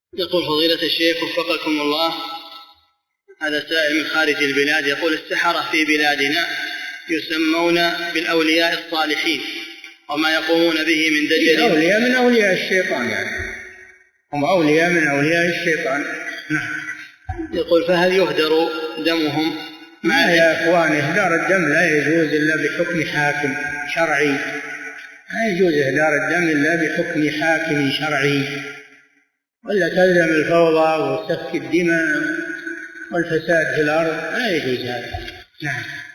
يقول فضيلة الشيخ وفقكم الله، هذا سائل من خارج البلاد يقول السحرة في بلادنا يسمون بالأولياء الصالحين وما يقومون به من دجل. أولياء من أولياء الشيطان يعني، هم أولياء من أولياء الشيطان. نعم. يقول فهل يهدر دمهم؟ يا أخوان، إهدار الدم لا يجوز إلا بحكم حاكم شرعي، لا يجوز إهدار الدم إلا بحكم حاكم شرعي، ولا تلزم الفوضى وسفك الدماء والفساد في الأرض، لا يجوز هذا. نعم.